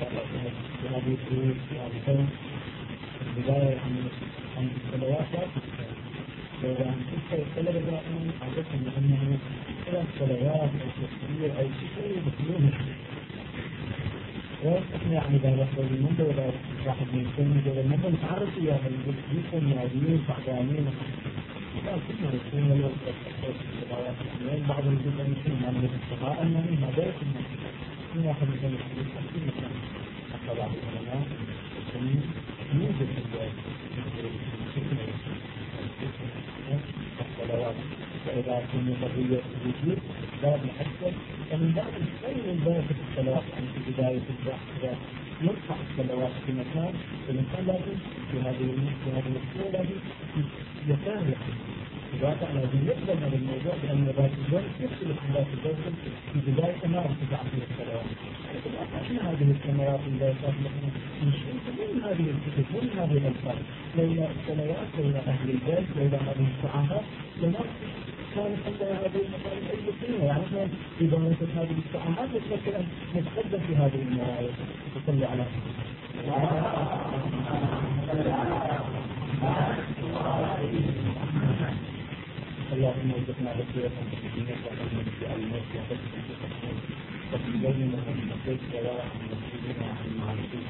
هذه الشروط في البداية عن الصلوات لا تستوى. فإذا تستوى الطلبة دائما عادة لأنه ثلاث صلوات أو تكبير أو شيء بسيط وإحنا يعني إذا رحنا المنبر ولا واحد من السنة إذا المنبر نتعرف إياها يكون ناديين تعبانين لا كنا يكون له الصلوات يعني بعض الجزء يكون من الاستغاء أنني ما دارت من واحد من الحديث أكثر مثلا حتى بعض العلماء يوجد الصلوات فإذا كنا قضية الوجود باب محدد فمن باب الخير الباب في الصلوات يعني في بداية البحث يرفع الصلوات في مكان الإنسان لازم في هذه الصورة لازم يتابع إذا كان لازم يقبل هذا الموضوع بأن ذات الجنس يختلف عن ذات الجنس في بداية ما ارتفع فيه الصلوات. لكن أحنا هذه السماوات التي مثلا نشوف من هذه الكتب من هذه الألفاظ لولا الصلوات لولا أهل البيت لولا هذه الساعات لما كان عندنا هذه المسائل أي قيمة يعني احنا إذا نشوف هذه الساعات نتذكر أن نتقدم في هذه المواعيد تصلي على اللهم وفقنا بصيرة تسليمك وحلم في الموت وحسن في التحمل وفي بيننا المسيح وراء المسلمين عن المعرفين.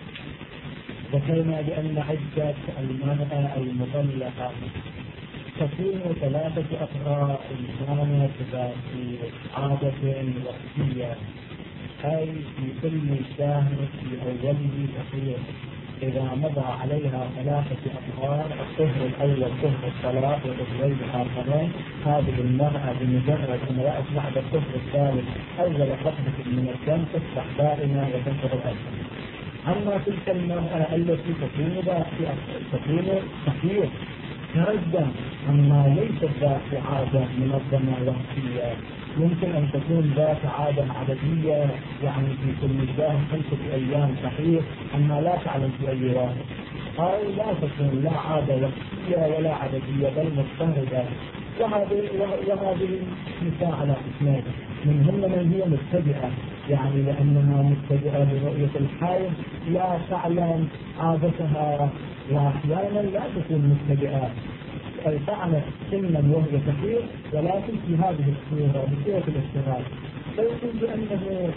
ذكرنا بأن عدة المرأة المطلقة تكون ثلاثة أفراد كانت في عادة وقتية أي في كل شهر في أوله تقريبا إذا مضى عليها ثلاثة أطهار الطهر الأول طهر الصلاة وطهرين آخرين هذه المرأة بمجرد أن رأت بعد الطهر الثالث أول قطرة من الدم تصبح دائما وتنشر الأجل. أما تلك المرأة التي تكون كثير تردد أما ليست ذات عادة منظمة وقتية يمكن أن تكون ذات عادة عددية يعني في كل شهر 5 أيام صحيح أما لا تعلم في أي واحد أو لا تكون لا عادة وقتية ولا عددية بل مضطردة وهذه النساء على قسمين منهن من هي مبتدئة يعني لأنها مبتدئة برؤية الحيض لا تعلم عادتها وأحيانا لا تكون مبتدئة أي فعلت سنا وهي كثير ولكن في هذه الصورة بصورة الاشتغال فيقول بأنه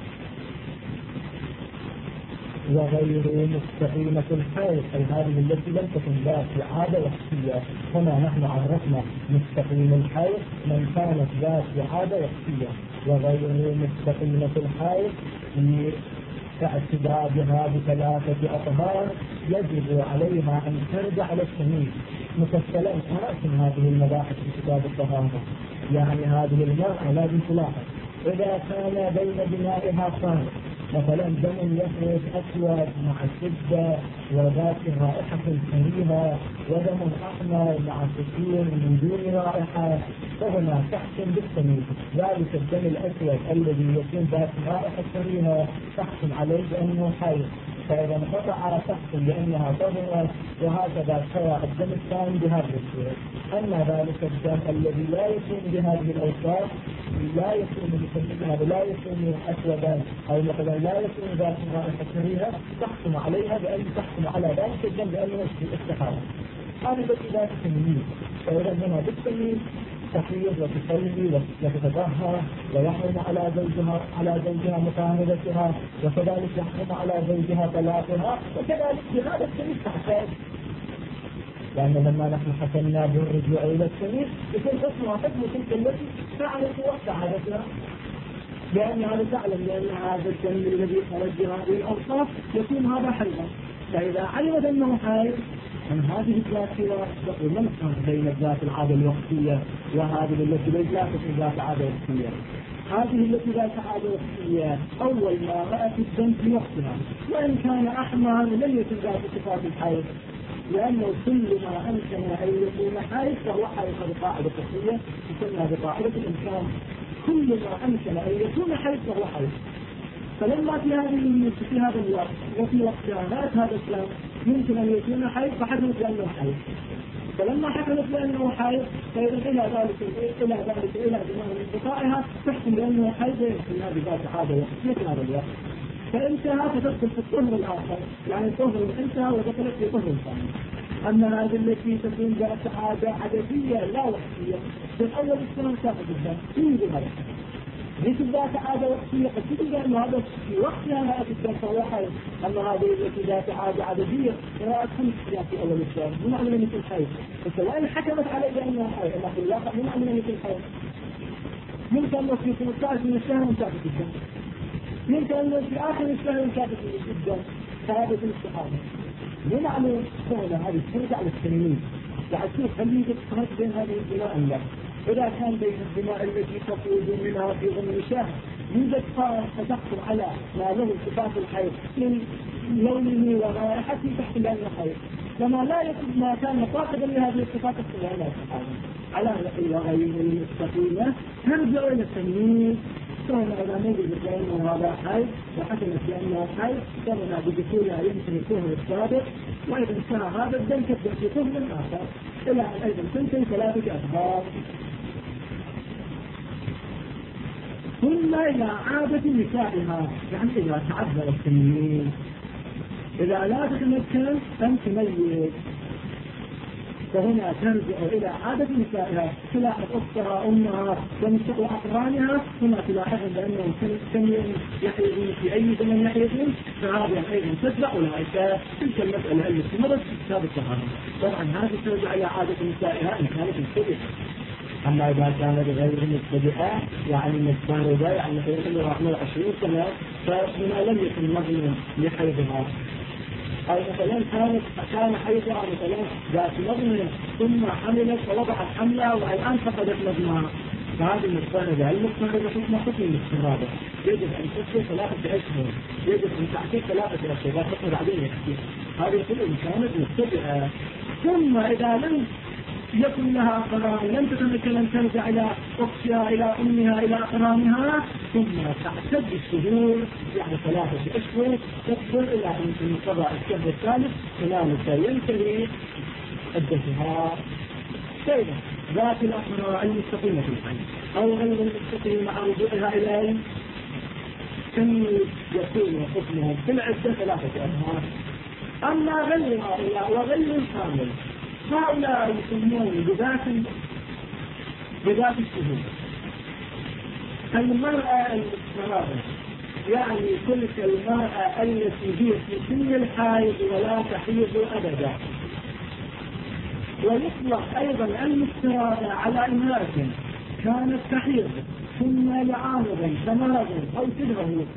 وغير مستقيمة الحيض أي هذه التي لم تكن ذات عادة وقتية. هنا نحن عرفنا مستقيم الحيض من كانت ذات عادة وقتية وغير مستقيمة الحيض اعتدادها بثلاثة أطهار يجب عليها أن ترجع للتمييز مفصلا أرسم هذه المباحث في كتاب الطهارة يعني هذه المرأة لازم تلاحظ إذا كان بين دمائها صار مثلا دم يخرج أسود مع الشدة وذات رائحة كريهة ودم أحمر مع كثير من دون رائحة فهنا تحكم بالتمييز ذلك الدم الأسود الذي يكون ذات رائحة كريهة تحكم عليه بأنه حي فإذا انقطع تحكم بأنها طهرت وهكذا سواء الدم الثاني بهذه الصورة. أما ذلك الدم الذي لا يكون بهذه الأوصاف لا يكون لا يكون أسودا أو مثلا لا يكون ذات رائحة كريهة تحكم عليها بأن تحكم على ذلك الدم بأنه استحالة. هذا الذي لا تسميه فإذا هنا بالتمييز تحيض وتصلي وتتطهر ويحرم على زوجها مقاملتها وكذلك يحرم على زوجها طلاقها وكذلك بهذا التمييز تحتاج لأن لما نحن حكمنا بالرجوع إلى التمييز يكون حكمها حكم تلك التي تعرف وقت عادتها لأنها تعلم بأن هذا الدم الذي خرج بهذه الأوصاف يكون هذا حيضا فإذا علمت أنه حيض من هذه الذات يقول من فرق بين الذات العادة الوقتية وهذه التي لا تكون ذات عادة وقتية. هذه التي ذات عادة وقتية أول ما رأت الدم في وقتها وإن كان أحمر لم يكن ذات صفات الحيض لأنه كل ما أمكن أن يكون حيض فهو حيض بقاعدة فقهية تسمى بقاعدة الإمكان كل ما أمكن أن يكون حيض فهو حيض. فلما في هذا الوقت وفي وقتها رأت هذا الكلام يمكن أن يكون حيض فحكمت بأنه حيض فلما حكمت بأنه حيض فإذا إلى زمان انقطاعها تحكم بأنه حيض يمكن هذه ذات عادة وقتية في هذا الوقت فانتهى فتدخل في الطهر الآخر، يعني الطهر انتهى ودخلت في طهر ثاني. أما هذه التي تكون ذات عادة عددية لا وقتية، في الأول السنة تأخذ الدم يوجد هذا. ليس ذات عادة وقتية قد تجد أن هذا في وقتها هذا الدم فهو حي. أما هذه التي ذات عادة عددية قراءة 5 أيام في أول الشهر من عمل مثل حي، فسواء حكمت على بأنها حي أما في الواقع من عمل مثل حي. يمكن أن في 15 من الشهر انتهت الدم، يمكن أن في آخر الشهر انتهت الدم، فهذا في الاستحاضة. مو معلوم سهلة هذه ترجع للسنين، يعني تشوف هل يوجد فرق بين هذه الدماء أم لا. إذا كان بين الدماء التي تخرج منها في ضمن شهر يوجد فرق تدخل على ما له صفات الحيض من لونه ورائحته تحت لأن الحيض، كما لا يكون ما كان مصاحبا لهذه الصفات الصغيرة على رأي غير المستقيمة نرجع إلى السنين. كان إذا نجد بأنه هذا حي وحكمت بأنه حي كان بدخولها يمكن الطهر السابق، وإذا انتهى هذا الدم تبدأ في طهر آخر إلى أن أيضا تنتهي 3 أشهر. ثم إلى عادة نسائها، يعني إذا تعذر السنين، إذا لا تتمكن أن تميز فهنا ترجع إلى عادة نسائها، تلاحظ أختها أمها ومستقى أقرانها، ثم تلاحظ بأنهم كم يحيضون في أي زمن يحيضون، فهذا أيضا تتبع أولئك تلك المسألة التي مرت في كتاب الطهارة. طبعا هذه ترجع إلى عادة نسائها إن كانت مبتدئة. أما إذا كانت غير مبتدئة يعني مستغربة يعني حيث 20 سنة فهنا لم يكن مضمون لحيضها، أو مثلا كان حيضها مثلا ذات مضمون ثم حملت ووضعت حملها والآن فقدت مضمونها، فهذه المضطردة. المضطردة حكم الاستغرابة، يجب أن تكون 3 أشهر، يجب أن تعطي 3 أشهر لا تكون بعدين يحكي هذه كل كانت مبتدئة. ثم إذا لم يكن لها أقران لم تتمكن أن ترجع إلى أختها إلى أمها إلى أقرانها، ثم تعتد الشهور يعني 3 أشهر تكبر إلى أن تنقضى الشهر الثالث هنالك ينتهي عدتها. كيف ذات الأقران المستقيمة في الحي أو غير المستقيمة مع رجوعها إليه يكون حكمهم في العدة 3 أشهر. أما غير هؤلاء وغير الحامل هؤلاء يسمون بذات الشهور. المرأة المستراضة يعني تلك المرأة التي هي في سن الحائض ولا تحيض أبدا. ويطلق أيضا المستراضة على امرأة كانت تحيض ثم لعارض كمرض أو شبهه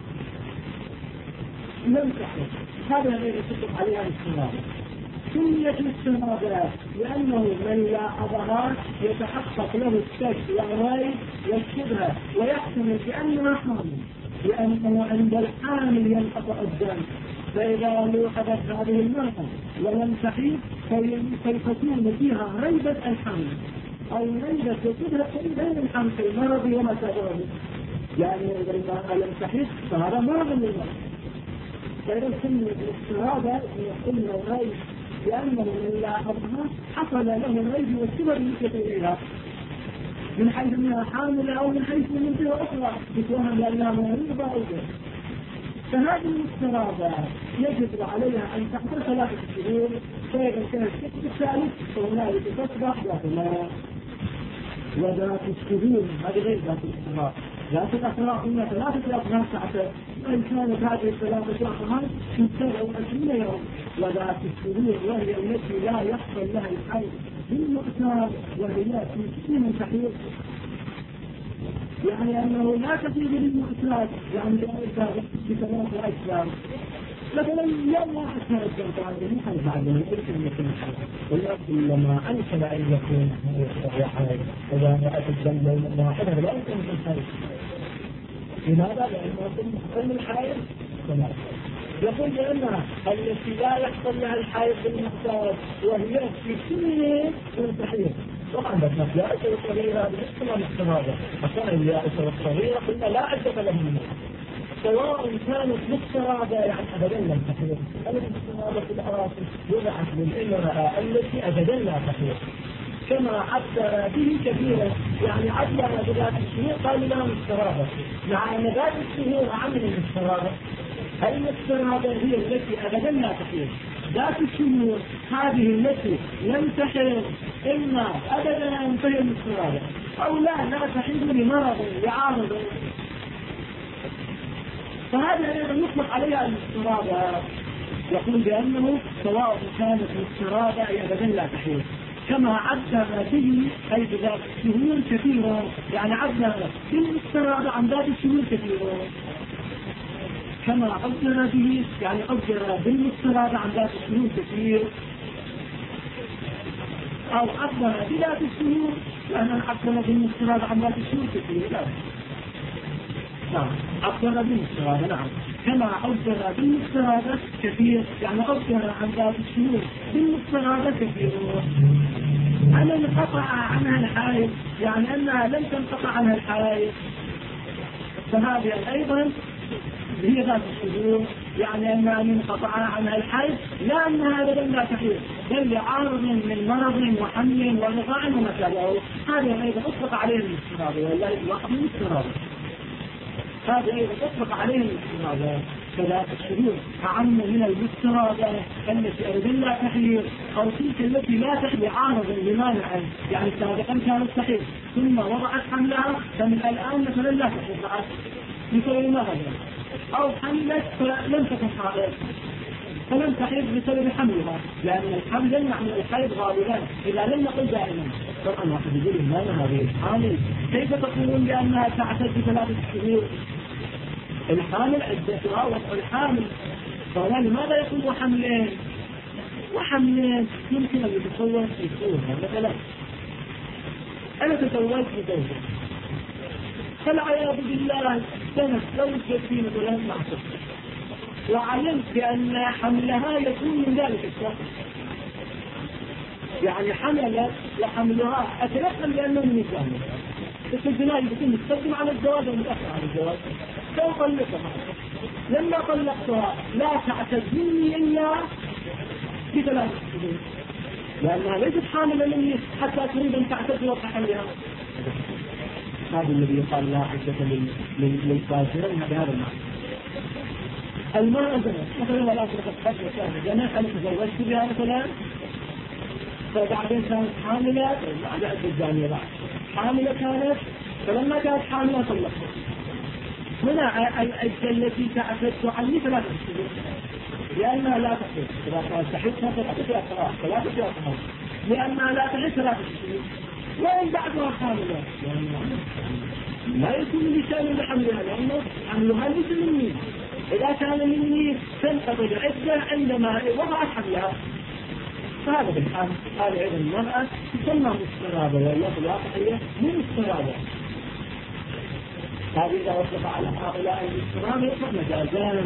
لم تحيض، هذا الذي يطلق عليها المستراضة. سميت الاستنادة لأنه من لاحظها يتحقق له الشك والريب والشبهة ويحتمل بأنها حامل، لأنه عند الحامل ينقطع الدم، فإذا لوحظت هذه المرأة ولم تحيض فيكون فيها ريبة الحمل أو ريبة وشبهة بين الحمل في المرض وما تدعوه، يعني إذا المرأة لم تحيض فهذا مرض للمرأة. فإذا سميت الاستنادة يقول الريب لأنه من لاحظها حصل له الريب والشبه بالنسبة إليها من حيث أنها حاملة أو من حيث من جهة أخرى بتوهم لأنها مريضة أو غير. فهذه الاسترادة يجب عليها أن تحضر 3 شهور، فإذا كان الشهر الثالث فهنالك تصبح ذات الماء. وذات الشهور هذه غير ذات الاسترادة. ذات الأخلاق هنا 3 أطهار تعتد، وإن كانت هذه 3 أطهار في 27 يوم. وذات الشهور وهي التي لا يحصل لها الحيض بالمؤتار وهي في سن تحيض، يعني أنه لا تحيض بالمؤتار يعني لا ب3 أشهر. مثلا يوم واحد كان الدم تعالى يحيض بعد من أجل أن يكون الحيض، ولكن لما أنشل أن يكون حيض إذا رأت الدم يوم واحد لا يمكن أن الحيض. لماذا؟ لأنه علم الحيض يقول بأنها التي لا يحصل لها الحيض بالمختار وهي في سن تحيض. طبعا بس اليائسة والصغيرة هذه ليس مختارة، أصلا اليائسة والصغيرة قلنا لا عدة لهم، سواء كانت مختارة يعني أبدا لم تحيض. المختارة في الأراضي وضعت للإمرأة التي أبدا لا تحيض، كما عبر به كثيرا، يعني عبر بذات الشهور قال لا مسترابة، مع أن ذات الشهور عمل المسترابة المسترادة هي التي أبدا لا تحيض. ذات الشهور هذه التي لم تحيض إما أبدا أن تنتهي المسترادة أو لا تحيض لمرض يعارض، فهذا أيضا يطلق عليها المسترادة. يقول بأنه سواء كانت مسترادة أي أبدا لا تحيض، كما عبر به أي بذات الشهور كثيرا، يعني عبر بالمسترادة عن ذات الشهور كثيرا، كما عبر به يعني عبر بالمسترادة عن ذات الشهور كثير، أو عبر بذات الشهور لأن عبر بالمسترادة عن ذات الشهور كثير. لا نعم، عبر بالمسترادة نعم، كما عبر بالمسترادة كثير يعني عبر عن ذات الشهور بالمسترادة كثير. أنا انقطع عنها الحائض يعني أنها لم تنقطع عنها الحائض، فهذه أيضا هي ذات الشهور يعني أنها انقطع عنها الحائض لا أنها أبدا لا تحيض، بل لعارض من مرض وحمل ورضاع وما شابهه، هذه أيضا أطلق عليه الاسترادة ولا يطلق من الاسترادة، هذا أيضا أطلق عليه الاسترادة. فذات الشهور أعم من المسترادة التي أبدا لا تحيض، أو تلك التي لا تحيض عارض لمانع، يعني سابقا كانت تحيض ثم وضعت حملها فمن الآن مثلا لا تحيض بعد بسبب مرض، أو حملت فلم تكن حائض فلم تحيض بسبب حملها، لأن الحمل يمنع من الحيض غالبا إذا لم نقل دائما. طبعا واحد يقول ما هذه الحامل كيف تقولون بأنها تعتد بثلاثة شهور؟ الحامل عدتها وضع الحامل، فهنا لماذا يقول وحملين يمكن أن يتصور في صورة مثلا أنا تزوجت بزوجة فالعياذ بالله سنة زوجتي مثلا مع شخص وعلمت بأن حملها يكون من ذلك الشخص، يعني حملت وحملها أتلقن بأنه من الزانية، بس الزنا يكون متقدم على الزواج ومتأخر على الزواج، فأطلقها. لما طلقتها لا تعتزني إلا في 3 شهور، لأنها ليست حاملة مني حتى تريد أن تعتز وتحملها. هذا الذي يقال لها عدة للفاجرين بهذا المعنى. المرأة مثلا ولا أصدقت حجة كانت أنا تزوجت بها مثلا، فبعدين كانت حاملة بعد الزانية بعد حاملة كانت، فلما كانت حاملة طلقتها. هنا العدة التي تعتد عني 3 شهور لأنها لا تحيض، إذا كانت تحيض ثلاثة شهور لأنها لا تحيض 3 شهور، وإن بعدها حاملة لا يكون لسان بحملها لأنه حملها ليس مني، إذا كان مني تنقضي العدة عندما وضعت حملها، فهذا بالحال هذا أيضا المرأة تسمى مسترادة ولا في الواقع هي من مسترادة. هذه إذا وصف على هؤلاء المسترادة يطلق مجازان،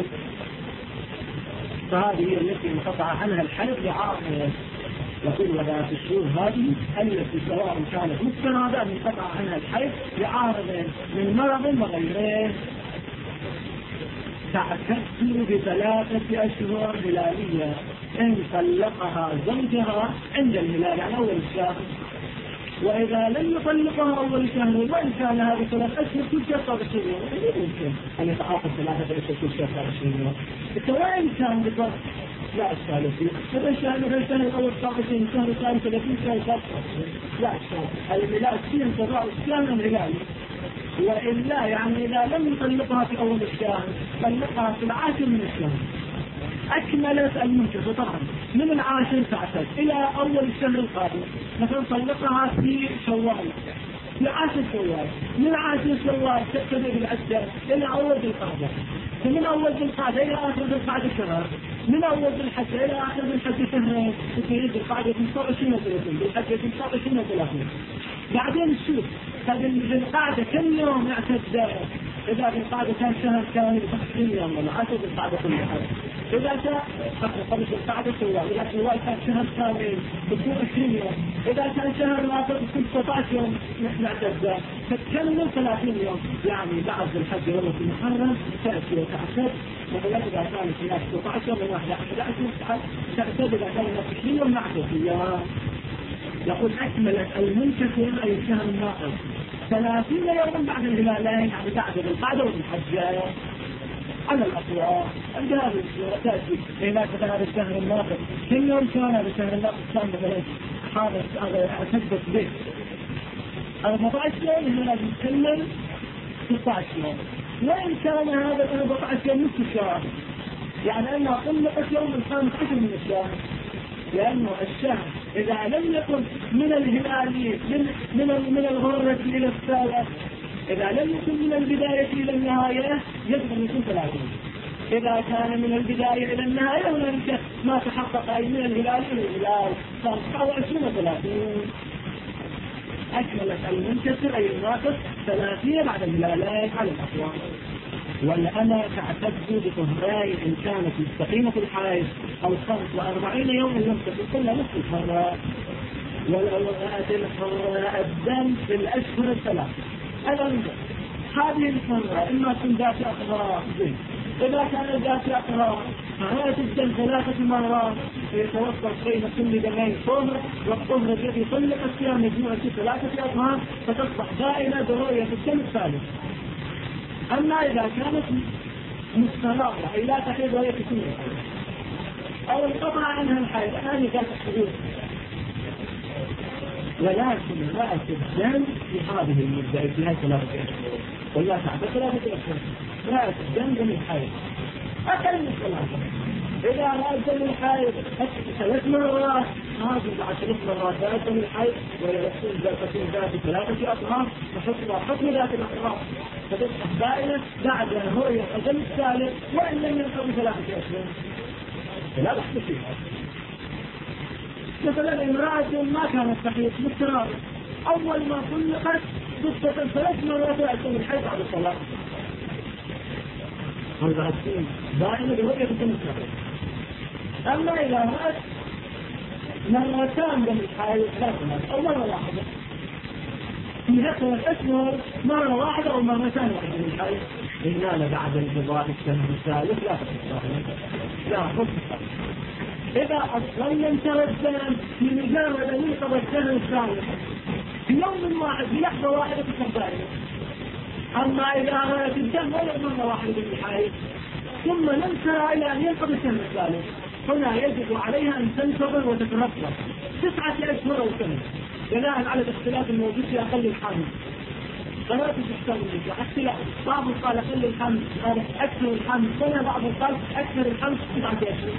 فهذه هي التي انقطع عنها الحيض لعارض. يقول وذات الشهور هذه التي سواء كانت مسترادة أن انقطع عنها الحيض لعارض من مرض وغيره. تعتد ب3 أشهر هلالية إن طلقها زوجها عند الهلال على أول الشهر، وإذا لم يطلقها أول شهر وإن كان هذه 3 أشهر كل شهر 13 يوم يمكن أن يتعاقد 3 أشهر كل شهر 13 يوم، سواء كان بضغط لا أشكال فيه. هذا الشهر الأول 29 شهر الثاني 30 شهر 23 لا أشكال. الميلاد فيه انتظار الشهر الهلالي، وإلا يعني إذا لم يطلقها في أول الشهر طلقها في 10 من الشهر أكملت المنكسة طبعا من 10 تعتد إلى أول الشهر القادم. مثلا طلقها في شوال في 10 شوال، من 10 شوال تبتدئ بالعدة إلى أول ذي القعدة، فمن أول ذي القعدة إلى آخر ذي القعدة شهر، من أول ذي الحجة إلى آخر ذي الحجة شهرين، تصير ذي القعدة 29 و30 ذي الحجة 29 و30. بعدين نشوف هذه ذي القعدة كم يوم يعتد. إذا ذي القعدة كان شهر كامل 20 يوم ولا 10 ذي القعدة كلها، إذا كان قبل القعدة شوال، إذا شوال كان شهر كامل بكون 20 يوم، إذا كان شهر واحد بكون 19 يوم نعتد، فتكمل 30 يوم. يعني بعد الحج والله في محرم تأتي وتعتد، مثلا إذا كانت هناك 19 يوم من 11 تعتد، إذا كان هناك 20 يوم نعتد. يقول أكملت المنكسر أي الشهر الناقص 30 يوما بعد الهلالين، يعني بعد القعدة والحجة. على الأطوار الجهاز تأتي إذا كان هذا الشهر الناقص كل يوم كان هذا الشهر الناقص كان مثلا حاضر أثبت به 14 يوم هنا لازم تكمل 16 يوم. وإن كان هذا 14 يوم نصف الشهر يعني أنها طلقت يوم 15 من الشهر، لأنه الشهر إذا لم يكن من الهلال من الغرة إلى السالة، إذا لم يكن من البداية إلى النهاية يجب أن يكون 30. إذا كان من البداية إلى النهاية هنالك ما تحقق أي من الهلال إلى الهلال صار 29 30. أكملت المنتصر أي الناقص 30 بعد الهلالين على الأطوار. والأنا تعتد بطهرين إن كانت مستقيمة الحيض أو 45 يوما لم تكن كلها نصف الحرة. ولو رأت الحرة الدم في الأشهر الثلاث الأنظر هذه الحرة إما تكون ذات أقرار زين، إذا كان ذات أقرار فرأت الدم 3 مرات يتوسط بين كل دمين طهر، والطهر الذي يطلق الصيام مجموعة 3 أطهار فتصبح دائما برؤية الدم الثالث. أما إذا كانت مستمرة أي لا تحيض وهي كثيرة أو انقطع عنها الحيض هذه ذات الحدود، ولكن رأت الدم في هذه المدة في هذه 3 أشهر ولا تعبت 3 أشهر رأت الدم من الحيض أقل من 3. إذا رأت دم الحيض 3 مرات هذه بعد 3 مرات رأت دم الحيض ويرسل ذات 3 أطهار فحكمها حكم ذات الأطهار فتصبح دائما بعد رؤية الدم الثالث وإن لم ينقضي 3 أشهر لا بحث فيها. مثلا امرأة ما كانت تحيض باستمرار أول ما طلقت ضدة 3 مرات رأت دم الحيض بعد الطلاق هذا الشيء دائما برؤية الدم الثالث. أما إذا رأت مرتان دم الحيض 3 مرات أو مرة واحدة في 3 أشهر مرة واحدة أو مرتان من الحيض إننا بعد انقضاء الشهر الثالث لا تستطيع لا خطة. إذا أصلا لم ترى الدم في مجرد أن ينقضى الشهر الثالث في يوم واحد في لحظة واحدة تصدق. أما إذا رأت الدم ولو مرة واحدة من الحيض ثم لم ترى إلى أن ينقضي الشهر الثالث هنا يجب عليها أن تنتظر وتترقب 9 أشهر أو سنة بناء على الاختلاف الموجود في أقل الحمل. قناة الإحسان اختلاف بعض قال أقل الحمل أكثر الحمل سنة، بعض قال أكثر الحمل 9 أشهر.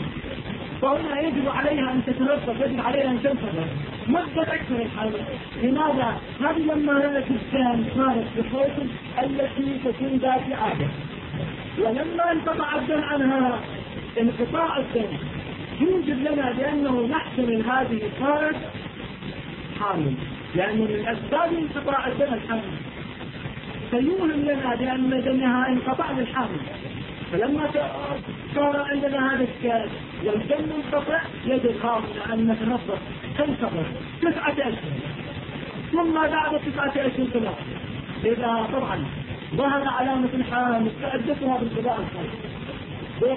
فهنا يجب عليها أن تترقب يجب عليها أن تنتظر مدة أكثر الحمل. لماذا؟ هذه لما رأت الدم صارت بحيث التي تكون ذات عادة، ولما انقطع الدم عنها انقطاع الدم يوجد لنا بأنه نحتمل هذه صارت حامل، لأنه من أسباب انقطاع الدم الحمل فيوهم لنا بأن دمها انقطع بالحامل. فلما صار عندنا هذا الشيء والدم انقطع يجب هذا أن نتنظر تنتظر 9 أشهر ثم بعد 9 أشهر ثلاث إذا طبعا ظهر علامة الحامل تأدتها بالقضاء الخاص.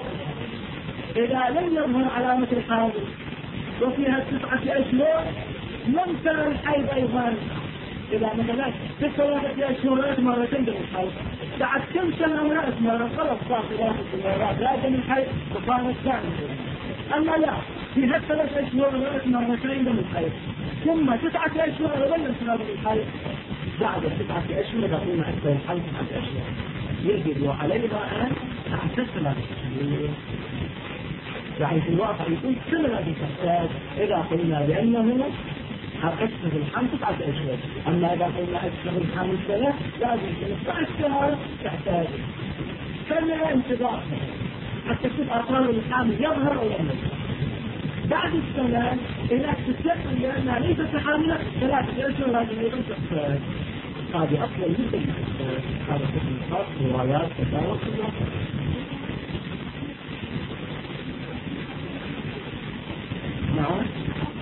إذا لم يظهر علامة الحامل وفيها 9 أشهر لم ترى الحيض أيضا، إذا مثلا في 3 أشهر رأت مرتين دم الحيض بعد كم سنة رأت مرة خلص صار 3 مرات لا دم الحيض وصارت ثانية. أما لا في 3 أشهر رأت مرتين دم الحيض ثم 9 أشهر ولم ترى دم الحيض بعد 9 أشهر تقوم أكثر الحيض 9 أشهر يجب عليها أن تعتزل يعني في الواقع يكون سنة بكثرات إذا قلنا بأنه أكثر الحمل 9 أشهر. أما إذا قلنا أكثر الحمل سنة لازم 15 شهر تحتاج سنة انتظار حتى تشوف آثار الحمل يظهر أو يظهر. بعد السنة إذا تستيقن بأنها ليست حاملة 3 أشهر لازم أيضا تحتاج. هذه أصلا مثل هذا حكم خاص روايات تتعرف نعم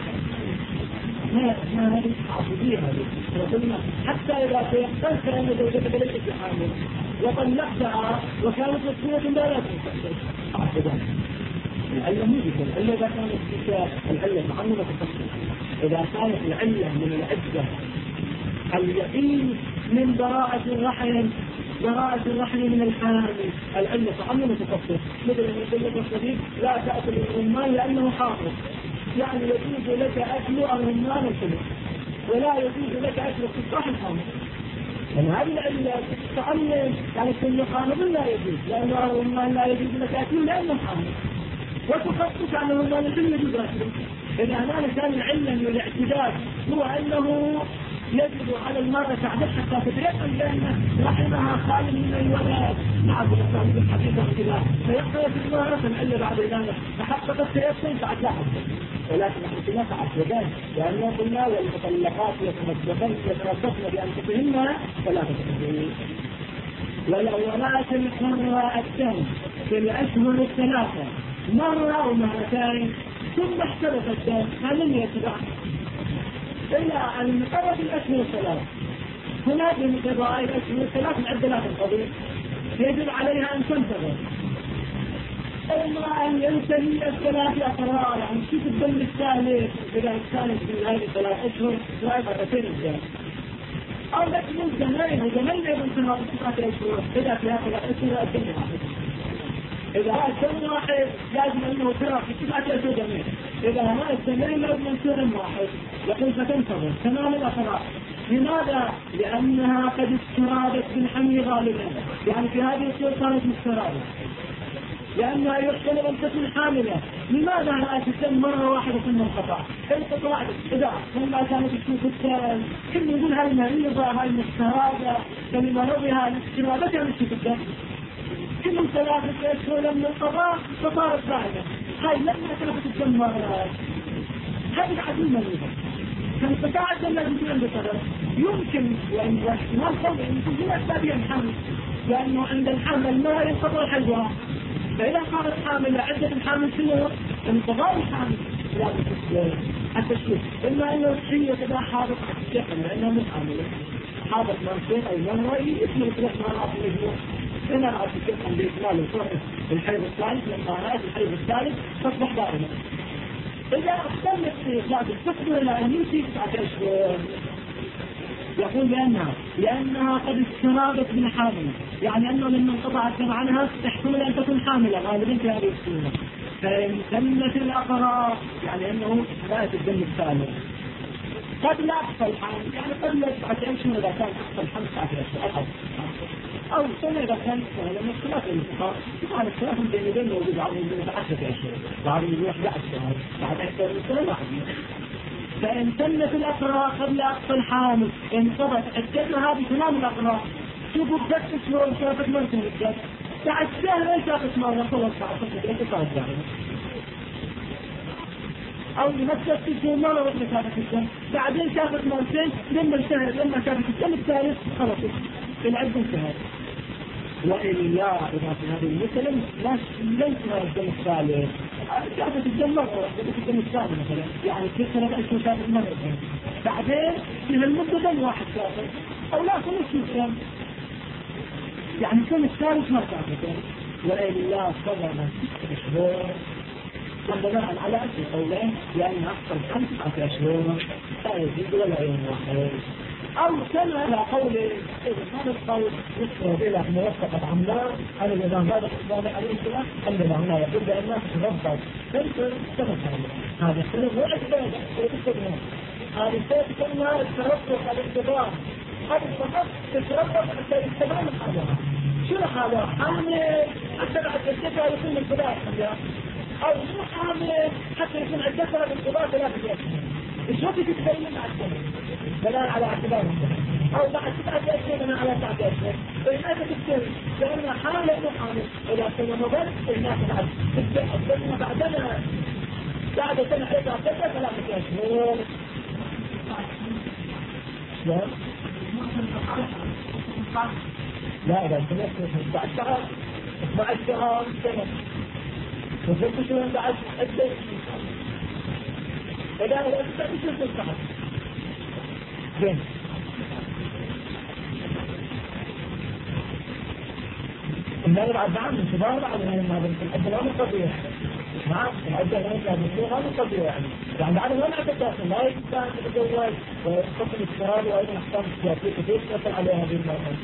ما هذه عصبية هذه وقلنا حتى إذا تيقنت أن زوجتك ليست بحامل وطلقتها وكانت مسؤولة لا تنفذ أبدا. العلة موجودة، العلة إذا كانت العلة معمولة تفصل، إذا كانت العلة من العدة اليقين من براءة الرحم براءة الرحم من الحامل. العلة عمل متخصص مثل ما يقول الصديق لا تأكل الرمان لأنه حافظ، يعني يجوز لك أكل الرمان الكله ولا يجوز لك أكل التفاح الحامل. يعني هذه العلة تعلم يعني كل حامل لا يجوز، لأن الرمان لا يجوز لك أكل لأنه حامل، وتخصص عن الرمان الكله يجوز أكله. إذا هذا كان العلة من الاعتداد هو أنه يجب على المرأة تعبد حتى تتيقن بأن رحمها خالي من الولد. نعم بالتالي بالحقيقة اختلاف فيقضي في المرأة العلة بعد ذلك تحقق التيقن بعد لا حد، ولكن نحن لا تعبدان لأنه قلنا والمطلقات يتربصن بأنفسهن فلا تتبعين. والأولاد الحرة الدم في الأشهر الثلاثة مرة أو مرتين ثم احترف الدم فلن يتبع إلا أن قرب الأشهر الثلاث. هناك من قضاء الأشهر الثلاث معدلات القضية يجب عليها أن تنتظر إما أن ينتهي الثلاث أقرار، يعني كيف الدم الثالث إذا كانت في هذه الثلاث أشهر لا مرتين الدم، أو تكمل زمانه زمانه ينتهى بسبعة أشهر إذا في هذه الأشهر الدم واحد. إذا هذا الدم واحد لازم أنه ترى في 9 أشهر جميع. إذا هذا الدمين لازم أن دم واحد يقول فتنتظر تمام الأقرار. لماذا؟ لأنها قد استرادت بالحمل غالبا، يعني في هذه الصورة كانت مسترادة لأنها يحتمل أن تكون حاملة. لماذا لا تتم مرة واحدة ثم انقطع؟ انقطاع إذا لما كانت تشوف الدم كل يقول هاي المريضة هاي المسترادة فلمرضها الاسترادة تشوف الدم كل 3 أشهر لما انقطع فصارت ظاهرة. هاي لما كانت تتم مرة هذه عديد مريضة فانقطاع الدم لازم يكون عنده سبب يمكن يعني واحتمال قوي يمكن هنا أسباب الحمل، لأنه عند الحمل ما ينقطع حلوها. فإذا صارت حاملة عدة الحامل شنو؟ انقضاء الحامل لازم التشخيص. إما أنه هي كذا حاضر حقيقة لأنها مش حاملة حاضر مرتين أو مرة يسمى 3 مرات في الأسبوع. هنا رأت الشيخ بإكمال الفرق الحيض الثالث لما رأت الحيض الثالث تصبح دائما. إذا اختلت في إخلاق الفقر إلى أن يمشي 9 أشهر يقول لأنها قد استرادت من حامل، يعني أنه لما انقطع الدم عنها تحتمل أن تكون حاملة غالبا في هذه السنة. فإن تمت الأقراء يعني أنه رأت الدم الثالث قد لا أقصى الحامل، يعني قد لا 9 أشهر إذا كان أقصى الحمل 9 أشهر أو سنة إذا كان سنة لما اختلاف الانتقاء طبعا اختلاف بين موجود بعض من 10 أشهر بعض من 11 شهر بعد أكثر من سنة واحد. فإن تمت الأقراء قبل أقصى الحامل انقضت عدتها بتمام الأقراء. شوفوا بثلاث أشهر شافت مرتين الدم بعد شهر شافت مرة خلص بعد أو لمسة تجي مرة وإحنا شافت الدم بعدين شافت مرتين لما شافت الدم الثالث خلص العدة انتهت. وإلا إذا في هذه المثل ليس الدم الثالث شافت الدم مرة الدم الثالث مثلا يعني كل سنة أشهر شافت مرتين بعدين في هالمدة دم واحد شافت أو لا كل الدم يعني كل الثالث ما شافت. وإلا صدمت أشهر بناء على أسل قولين لأن أكثر 5 أشهر لا يزيد ولا ينقص. أو سنة على قول هذا القول يصل إلى موثقة عملاء على النظام هذا الإسلام عليه السلام عندما هنا يقول بأنها تتربص سنة هذا السنة مو عدة هذه السنة تسمى التربص على الانتظار. هذا فقط تتربص حتى يستمر الحالة. شنو حالة؟ حامل حتى بعد الشتاء يكون الانتظار أو مو حامل حتى يكون عدتها بالانتظار 3 أشهر. إيش وقت تتكلم مع السنة بناء على اعتبار أو بعد 9 أشهر بناء على 9 أشهر. فإنها تتكلم لأن حالة محامل إذا كنا مضر إنها بعد السنة بعدنا بعد سنة 3 أشهر. لا إذا سنة بعد شهر 12 شهر سنة وفي شهر بعد عدة إذا هو أكثر تنصحك زين. النادر عدعان من شباب بعد هذا العدة لا مقضية نعم العدة لا مقضية لا مقضية يعني بعد ما نعتقد لا يستطيع أن يتزوج ويستطيع الاستقرار وأيضا أحكام السياسية كيف يصل عليها هذه المرأة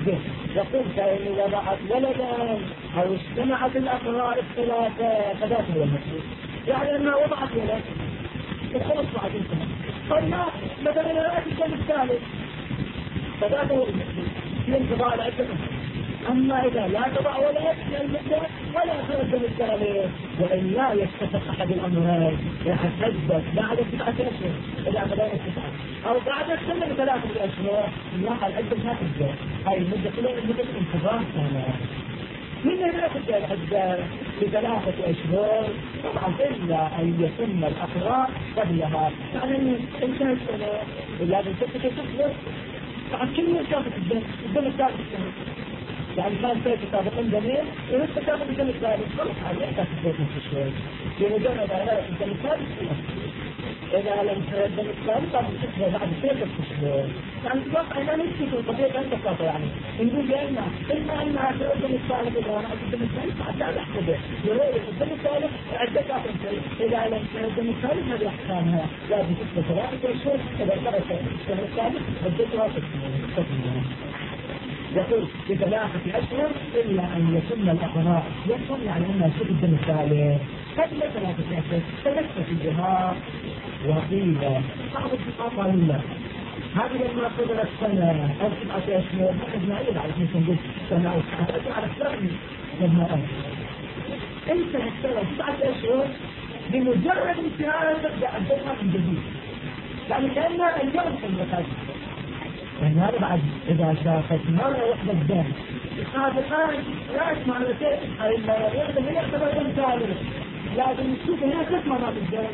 به. يقول فإن وضعت ولدا أو اجتمعت الأقراء الثلاثة فذاك هو المسلوب، يعني أنها وضعت ولد وخلص بعد انتهى. طيب ما مثلا لا الدم الثالث فذاك هو المسلوب في انقضاء العدة. أما إذا لا تضع ولا يكفي المدة ولا تقدم الثالث وإلا يتفق أحد الأمرين، يتحدث بعد 9 أشهر إلى بداية 9 أو بعد السنة ب3 أشهر لا العدة ما تبدأ. هاي المدة كلها مدة انتظار سنة. من هنا تبدأ العدة ب3 أشهر طبعا إلا أن يتم الأقراء قبلها، يعني انتهى السنة لازم تثبت تثبت طبعا كل يوم شافت الدم الثالث يعني كان سيد سابقا جميل ولسه كان الدم الثالث خلص عليه تثبت نفس شوي بمجرد على الدم الثالث. إذا لم ترى الدم الثالث قد تثبت بعد 6 أشهر. يعني الواقع لا نمشي في القضية أنت قاطع، يعني نقول إما أنها ترى الدم الثالث إذا رأت الدم الثالث حتى نحسبه يريد الدم الثالث عدة أشهر. إذا لم ترى الدم الثالث هذه أحكامها لازم تثبت 3 أشهر. إذا ترى الدم الثالث عدتها 6 أشهر. يقول ب3 أشهر إلا أن يتم الأقراء. يحصل يعني أنها تشوف الدم الثالث قبل 3 أشهر تلفت الجهات وقيلة بعض الدقاء قليلة. هذه لما قدرت سنة أو 7 أشهر نحن نعيد على اسم نقول سنة أو 9 أشهر على السنة لما أنت نحتوى 9 أشهر بمجرد انتهاء تبدأ الدقاء من جديد، يعني كأنها اليوم في المكان. يعني هذا بعد إذا شافت مرة واحدة الدم هذا الآن لا يسمع لشيء إلا يقدم يعتبر دم ثالث، لازم نشوف هنا 6 مرات الدم،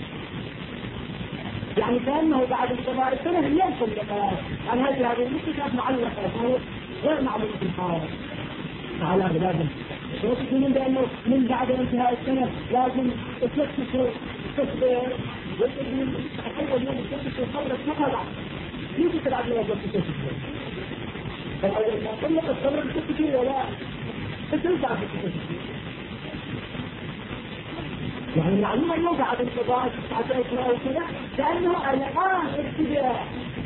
يعني كأنه بعد انقضاء السنة ينقل لما عن هذه المشكلات معلقة غير معلومة الحالة على لازم شوف من بأنه من بعد انتهاء السنة لازم تفتشوا تصبر وتقول أول يوم تفتشوا خبرت مقالع يجب تلعب لها جوة تفتشوا. فالأول ما طلق الصبر تفتشوا ولا تتنفع في التفتشوا، يعني المعلومة اليوم بعد انقضاء 9 أشهر أو كذا كأنه الآن ابتداء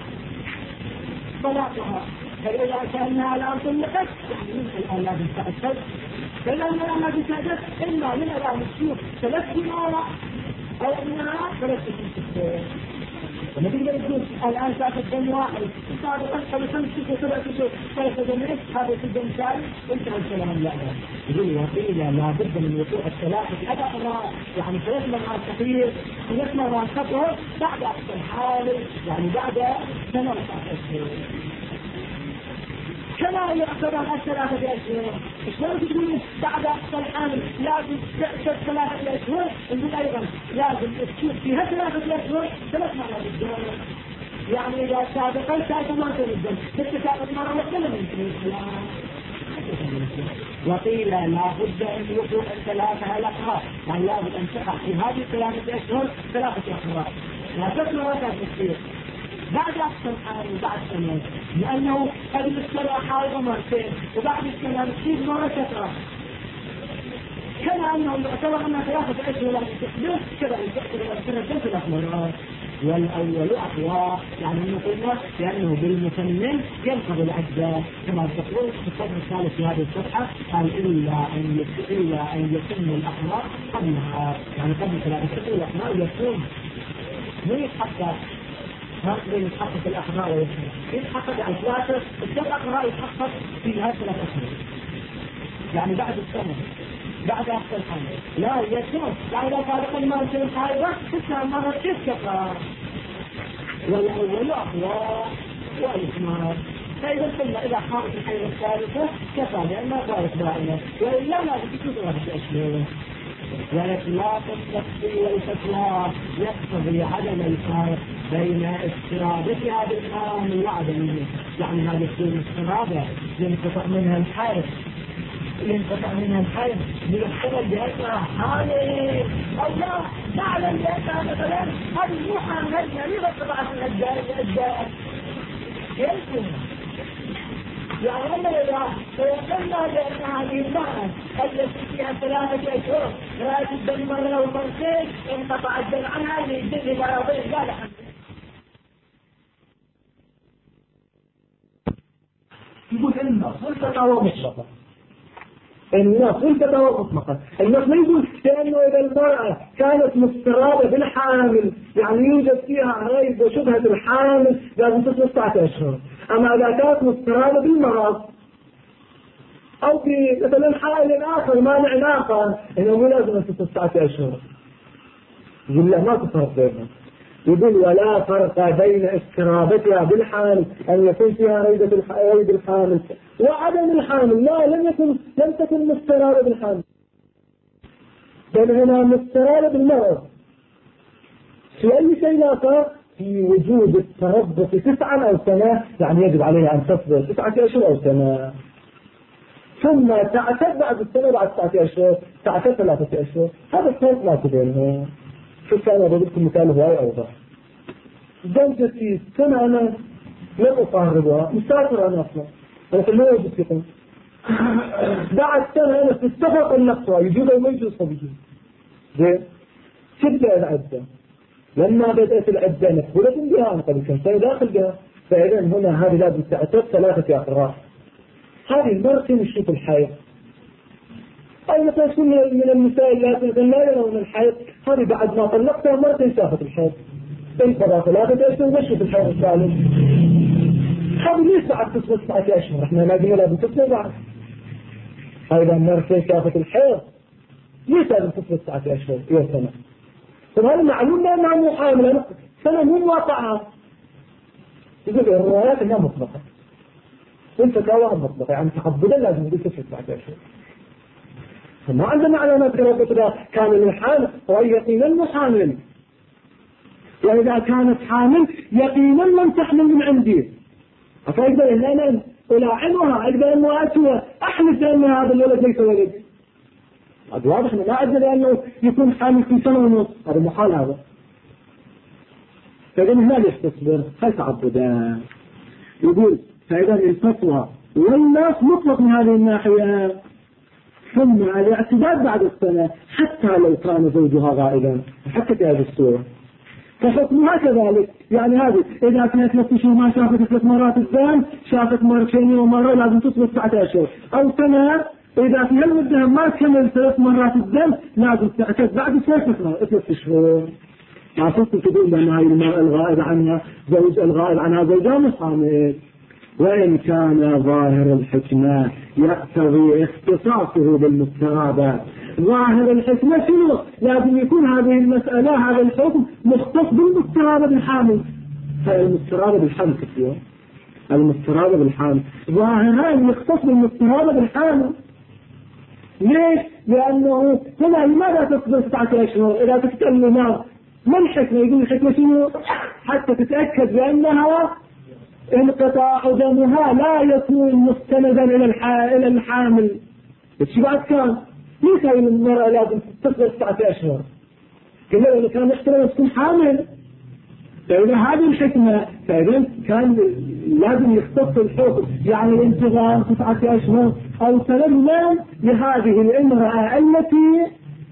طلاقها. فإذا كأنها الآن طلقت يعني من الآن لازم تأكد، فلأنها ما تتأكد إما من الآن تشوف 3 مرات أو أنها 3 سنين. وما تقدر تقول الآن تأخذ دم واحد سابقا قبل 5 و7 أشهر 3 دمين هذا الدم ثالث انتهى الكلام. لا يقول وقيل لا بد من وقوع الثلاثة أقراء، يعني 3 مرات كثير 3 مرات كثير بعد أحسن حال، يعني بعد 8 أشهر. كما يعتبر 3 أشهر شلون تقول بعد أحسن حال لازم تأخذ 3 أشهر؟ نقول أيضا لازم تشوف فيها 3 أشهر 3 مرات الدم، يعني إذا سابقا 3 مرات الدم 6 مرة واحدة لم يمكن. وقيل لا بد أن يكون 3 الأقراء، يعني لابد أن تقع في هذه 3 أشهر 3 أقراء لا 3 مرات تصير بعد أحسن حال وبعد سنة، لأنه قبل السنة حاضر مرتين وبعد السنة نصيب مرة كثرة. كما أنه يعتبر أنها 3 أشهر لازم تحدث كذا السنة 3 مرات. والأول أقوى، يعني قلنا لأنه بالمسمى ينقضي العدة كما تقول في الصدر الثالث في هذه الصفحة قال إلا أن يتم الأقراء قبلها، يعني قبل 3 أشهر الأقراء يكون من يتحقق من يتحقق الأقراء ويتحقق على 3 الأقراء يتحقق في هذه 3 أشهر، يعني بعد السنة بعد أحسن حال لا يكون يعني لا فارق المرتين حاجة 9 مرات 6 والأول أقوى والإثمار. فإذا قلنا إذا حارت الحيوة الثالثة كفى لأنها فارق دائما، وإلا لا تكون 3 أشهر. وإطلاق التفصيل والفتوى يقتضي عدم الفارق بين استرادتها بالحرام وعدمه، يعني هذه تكون استرادة ينقطع منها الحارس ليحتمل بأنها حالي أو لا نعلم بأنها مثلا هذه الموحى من هذه طبعا الأجزاء يمكن يعني أن إذا فيقلنا بأن هذه المرأة التي فيها 3 أشهر رأت الدم مرة ومرتين انقطع الدم عنها للدم إلى رضيع قال يقول النص والفتاوى مطلقة. النص والفتاوى مطلقة. النص ما يقول لأنه إذا المرأة كانت مسترابة بالحامل يعني يوجد فيها ريب وشبهة الحامل لازم تصل 9 أشهر. أما إذا كانت مسترابة بالمرض أو في مثلا حائل آخر مانع آخر إنه مو لازم تصل 9 أشهر. يقول لا ما تفرق بينهم. يقول ولا فرق بين استرابتها بالحامل أن يكون فيها ريب الحامل وعدم الحامل. لا لم تكن مسترابة بالحامل بل هنا مسترابة بالمرض. في أي شيء لا فرق في وجود التربص 9 أو سنة يعني يجب عليها أن تصبر 9 أشهر أو سنة ثم تعتد بعد السنة بعد 9 أشهر تعتد 3 أشهر. هذا الفرق ما تبينه. شوف أنا بقولكم مثال هواي أوضح. زوجتي سنة أنا لم أقاربها مسافر أنا أصلا ولكن لا يوجد فيكم بعد سنة أنا تتفق النقصة يجوز أو ما يجوز صبيين زين تبدأ العدة. لما بدأت العدة نقبلت بها أنا قبل كم سنة داخل بها فإذا هنا هذه لازم تعتد 3 أقراء. هذه المرأة نشوف الحياة أو مثلا تكون من النساء اللاتي لا يرون الحيض هذه بعد ما طلقتها مرة شافت الحيض انقضى 3 أشهر ومشت الحيض الثالث. هذه ليس بعد تصل 9 أشهر. احنا ما قلنا لازم تصل بعد. هذا مرة شافت الحيض ليس لازم تصل 9 أشهر إلى سنة. وهذا معلوم لأنها مو حاملة سنة مو واقعها. يقول الروايات انها مطلقة والفتاوى مطلقة يعني تقبلا لازم تصل 9 أشهر. فما عندنا علامات ربط كان الحامل وهي يقينا مو حامل. وإذا كانت حامل يقينا لم تحمل من عندي فأقدر إن أنا ألاعنها أقدر أن أتوى أحلف أن هذا الولد ليس ولدي. هذا واضح أنه لا أدري أنه يكون حامل في 1.5 سنة. هذا محال هذا. فإذا هنا ليش تصبر هل تعبدا. يقول فإذا الفتوى والناس مطلق من هذه الناحية. ثم الاعتداد بعد السنة حتى لو كان زوجها غائبا حتى في هذه الصورة فحكمها كذلك. يعني هذه إذا كانت 3 شهور ما شافت 3 مرات الدم شافت مرتين ومرة لازم تصبر 9 أشهر أو سنة. إذا في هالمدة ما كمل 3 مرات الدم لازم تعتد بعد 3 أشهر. عصبت تقول بأن هذه المرأة الغائب عنها زوج الغائب عنها زوجها مش حامل. وإن كان ظاهر الحكمة يقتضي اختصاصه بالمسترابات. ظاهر الحكمة شنو؟ لازم يكون هذه المسألة هذا الحكم مختص بالمسترابة بالحامل. فالمسترابة بالحامل كثير المسترابة بالحامل ظاهران يختص بالمسترابة بالحامل. ليش؟ لأنه هنا لماذا تصبر 9 أشهر إذا تتكلم ما الحكمة؟ يقول الحكمة شنو؟ حتى تتأكد بأنها انقطاع دمها لا يكون مستندا إلى الحامل. بس بعد كان ليس المرأة لازم تصبر 9 أشهر كما إذا كان يحتمل تكون حامل. فإذا هذه الحكمة فإذا كان لازم يختص الحكم يعني الانتظار 9 أشهر أو سنة لهذه الامرأة التي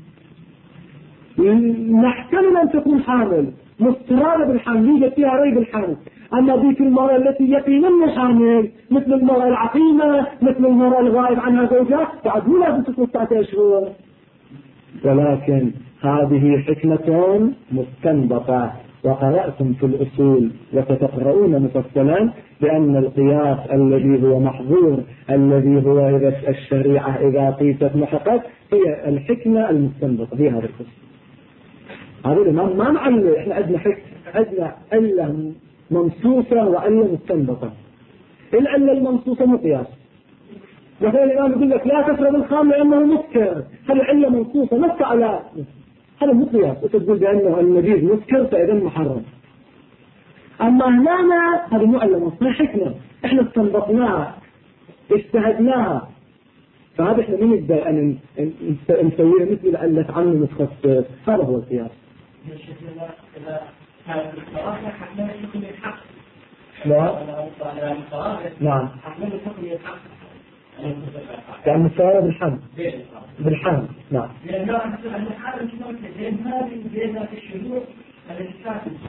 نحتمل أن تكون حامل مسترابة بالحمل يوجد فيها ريب الحمل. أما ذيك المرأة التي يقينا مو حامل مثل المرأة العقيمة مثل المرأة الغائب عنها زوجها بعد مو لازم تصل 9 أشهر. ولكن هذه حكمة مستنبطة وقرأتم في الأصول وستقرؤون مفصلا بأن القياس الذي هو محظور الذي هو الشريعة إذا قيست محقت هي الحكمة المستنبطة في هذا القصة. هذا ما نعلم احنا عندنا علة منصوصة وعلة مستنبطة. العلة المنصوصة مو قياس. مثلا الإمام يقول لك لا تشرب الخمر لأنه مسكر. هذه علة منصوصة نص على هذا مو قياس. وتقول بأنه النبيذ مسكر فإذا محرم. أما هنا هذا مو علة منصوصة حكمة احنا استنبطناها اجتهدناها. فهذا احنا من نقدر أن نسويه مثل العلة عنه متخصص. هذا هو القياس. لا نعم يعني مستوى بالحمل نعم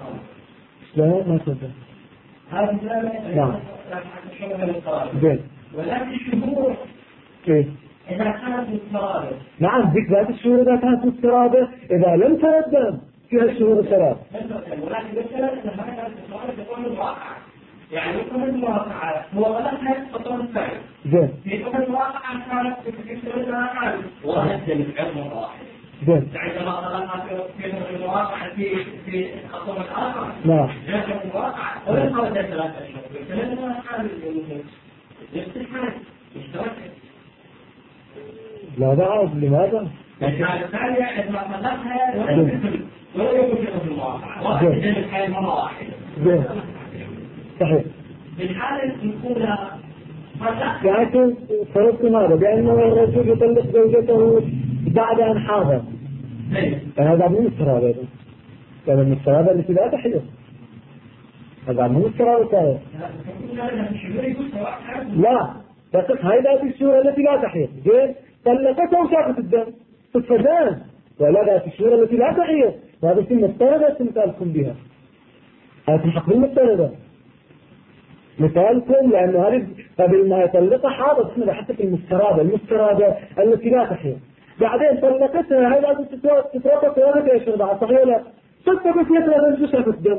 لا ما تبدأ نعم ولكن الشهور إذا كانت مضطرابة. نعم ذكرات الشهور إذا كانت مضطرابة، إذا لم تردم فيها الشهور ثلاث. ولكن بالثلاث إذا ما كانت مضطرابة تكون الواقع. يعني يكون الواقع هو غلطها خطوة الفعل. زين. يكون الواقع كانت في الواقع وهذا الفعل مرة واحدة. زين. عندما غلطها في الواقع في خطوة الآخر. نعم. لكن الواقع ولم يكن ثلاثة أشهر. ثلاثة أشهر الاستحمال اشترك. لا بعد لماذا؟ الحالة الثانية إذا ما طلقها ولا يكون في الواقع. واحد الحال مرة واحدة. زين. صحيح. بالحالة الأولى يعني فرضت ماذا؟ بأنه الرجل يطلق زوجته بعد أن حاضر. هذا مو استرابة. لأن الاسترابة التي لا تحيط. هذا مو استرابة. لا. بس هذا الشهور التي لا تحيط. زين. طلقته وشافت الدم. تتفدان. ولا ذات الشهور التي لا تحيط. وهذا اسم مستردة مثالكم بها. هذا تحقق المستردة. مثالكم لأنه هذه قبل ما يطلقها حاضر اسمها حتى في المسترادة التي لا تحيط. بعدين طلقتها هذا تتوقف 3 أشهر بعد صحيح لا تتوقف فيها 3 أشهر الدم.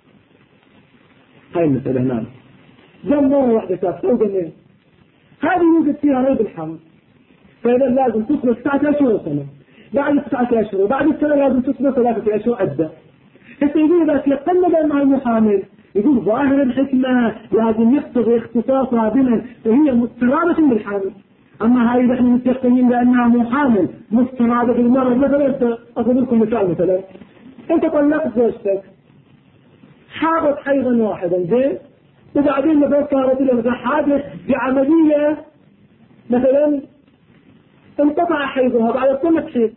هاي المسألة هنا دم مرة واحدة كافة ودمين هذه يوجد فيها ريب الحمل. فإذا لازم تصبر 9 أشهر وسنة. بعد 9 أشهر وبعد السنة لازم تصبر 3 أشهر أدى. يقول إذا تيقن بأنها المحامل يقول ظاهر الحكمة لازم يقتضي اختصاصها بمن وهي مسترادة بالحامل. أما هاي نحن متيقنين بأنها محامل مسترادة بالمرض. مثلا أقول لكم مثلا أنت طلقت زوجتك حاضت حيضا واحدا زين وبعدين مثلا صارت لها حادث بعملية مثلا انقطع حيضها بعد الطلق حيض.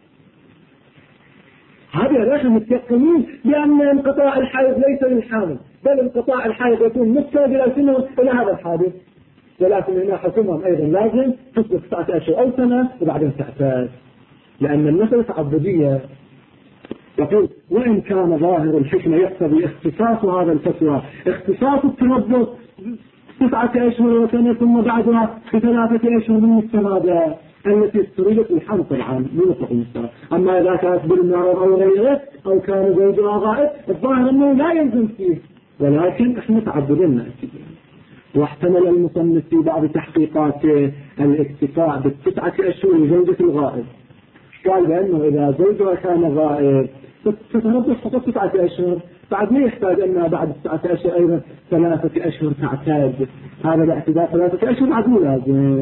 هذه نحن متيقنين بأن انقطاع الحيض ليس للحامل بل انقطاع الحيض يكون مستند إلى هذا الحادث. ولكن هنا حكمهم أيضا لازم تصبح 9 أشهر أو سنة وبعدين تعتاد. لأن المسألة تعبدية. يقول وإن كان ظاهر الحكمة يقتضي اختصاص هذا الفتوى اختصاص التربص 9 أشهر وسنة ثم بعدها ب3 أشهر من السنة التي استريدت الحمل طبعا من النساء. أما إذا كانت بالمرض أو غيره أو كان زوجها غائب الظاهر أنه لا يلزم فيه. ولكن احنا تعبدنا واحتمل المصنف في بعض تحقيقاته الاكتفاء ب9 أشهر لزوجة الغائب. قال بأنه إذا زوجها كان غائب تتربص فقط 9 أشهر بعد ما يحتاج أنها بعد 9 أشهر أيضا 3 أشهر تعتاد. هذا باعتبار 3 أشهر بعد مو لازم.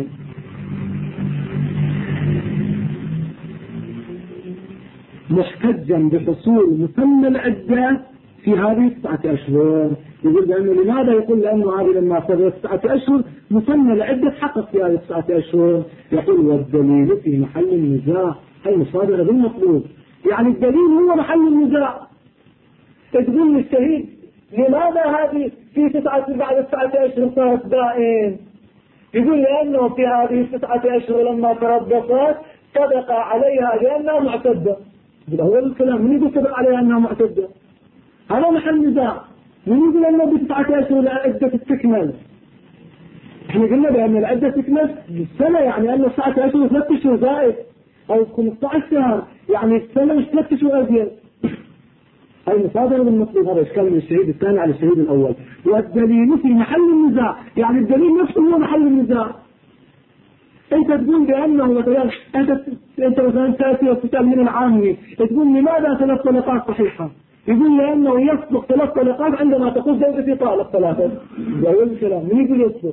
محتجا بحصول مسمى العدة في هذه 9 أشهر. يقول بأنه لماذا؟ يقول لأنه هذه لما صارت 9 أشهر مسمى العدة تحقق في هذه 9 أشهر. يقول والدليل في محل النزاع هي مصادرة بالمطلوب. يعني الدليل هو محل النزاع. تقول للشهيد لماذا هذه في 9 بعد 9 أشهر صارت دائم؟ يقول لأنه في هذه 9 أشهر لما تربصت صدق عليها لأنها معتدة. هو الكلام من يقول صدق عليها أنها معتدة؟ هذا محل نزاع. من يقول أنه ب9 أشهر العدة تكمل؟ احنا قلنا بأن العدة تكمل بالسنة يعني أنه 9 أشهر 3 أشهر زائد أو 15 شهر يعني السنة مش 3 أشهر أزيد. هاي مصادرة بالمطلوب. هذا إشكال من الشهيد الثاني على الشهيد الأول. والدليل في محل النزاع يعني الدليل نفسه هو محل النزاع. أنت تقول بأنه مثلا أنت مثلا تأتي وتسأل من العامي تقول لماذا 3 طلقات صحيحة؟ يقول لأنه يصدق 3 طلقات عندما تقول زوجتي طالق 3. يقول الكلام من يقول يصدق؟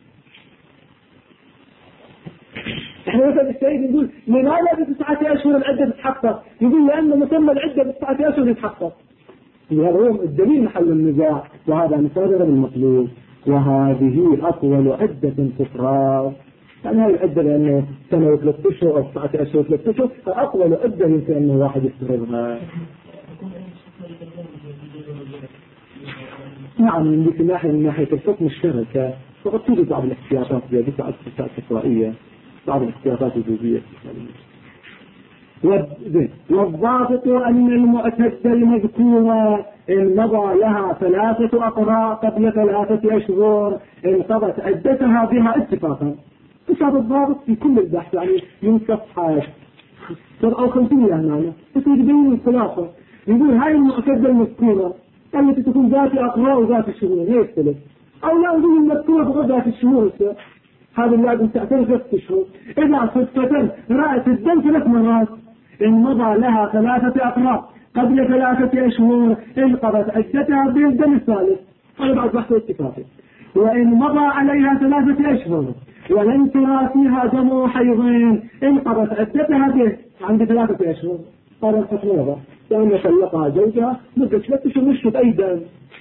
احنا مثلا الشهيد نقول لماذا ب9 أشهر العدة تتحقق؟ يقول لأنه مسمى العدة ب9 أشهر يتحقق. هذا هو الدليل محل النزاع وهذا مصادر المطلوب. وهذه أطول عدة تفرض يعني هذه العدة لأنه سنة و3 أشهر أو 9 أشهر و3 أشهر فأطول عدة يمكن أنه واحد يفترضها. نعم من ذلك الناحية من ناحية الحكم الشركة فقد توجد بعض الاحتياطات زي بعض الاحتياطات التقرائية بعض الاحتياطات الجزئية. والضابط أن المعتد المذكورة إن مضى لها 3 أقراء قبل 3 أشهر انقضت عدتها بها اتفاقا. بس هذا الضابط في كل البحث، يعني من صفحة 57 هنا بس يبين الخلاصة. يقول هاي المعتدة المذكورة التي تكون ذات أقراء وذات الشهور لا يختلف، أو لا نقول المذكورة بغض ذات الشهور. هذا لازم تعترف 6 شهور. إذا صدفة رأت الدم 3 مرات إن مضى لها 3 أقراء قبل 3 أشهر انقضت عدتها بالدم الثالث. هذا بعد بحث اتفاقي. وإن مضى عليها 3 أشهر ولم ترى فيها دم حيضين انقضت عدتها به عند 3 أشهر. هذا الحكم هذا لأن طلقها زوجها مدة 3 أشهر نشفت أي دم.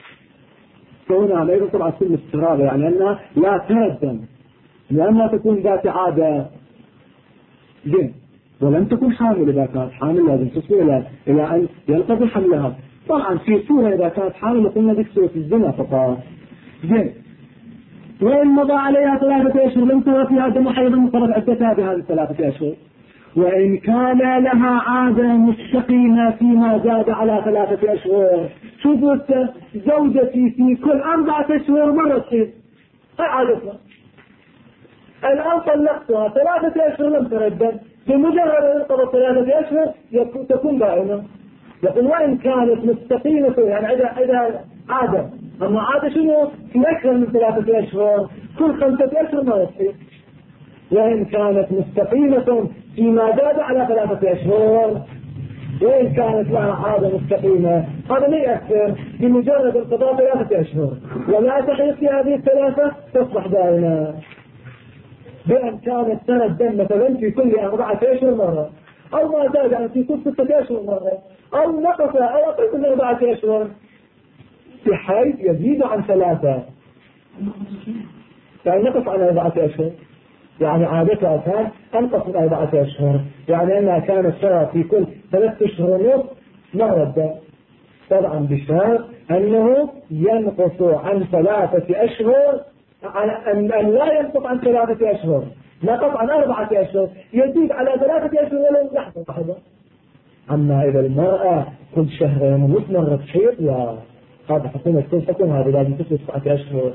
فهنا لا يطلع سن استغرابة، يعني أنها لا ترى الدم لأنها تكون ذات عادة جن، ولم تكن حامل. إذا كانت حامل لازم تصبر إلى أن ينقضي حملها. طبعا في صورة إذا كانت حامل قلنا ذيك صورة الزنا فقط جن. وإن مضى عليها 3 أشهر لم ترى فيها دم حيض انقضت عدتها بهذه 3 أشهر. وإن كان لها عادة مستقيمة فيما زاد على 3 أشهر. شوفوا زوجتي في كل 4 أشهر مرة تصير عادتها. الآن طلقتها 3 أشهر لم تردد، بمجرد أن انقضت 3 أشهر تكون دائما. يقول وإن كانت مستقيمة، يعني إذا عادة، أما عادة شنو في أكثر من 3 أشهر كل 5 أشهر ما يصير. وإن كانت مستقيمة فيما زاد على 3 أشهر، وإن كانت لها عادة مستقيمة هذا لا يأثر، بمجرد انقضاء 3 أشهر ولا تحيط في هذه 3 تصبح دائما. بأن كانت سنة الدم مثلا في كل 4 أشهر مرة، أو ما زاد يعني في كل 6 أشهر مرة، أو نقص أو أقل من 4 أشهر بحيث يزيد عن 3. يعني نقص عن 4 أشهر، يعني عادتها كان أنقص من 4 أشهر، يعني أنها كانت ترى في كل 3 أشهر ونصف مرة الدم. طبعا بشرط أنه ينقص عن 3 أشهر، أن لا ينقص عن 3 أشهر، نقص عن 4 أشهر، يزيد على 3 أشهر ولو لحظة. أما إذا المرأة كل شهرين ونصف مرة تحيض، يا هذا حكومة كل حكم هذا لازم تصل 9 أشهر.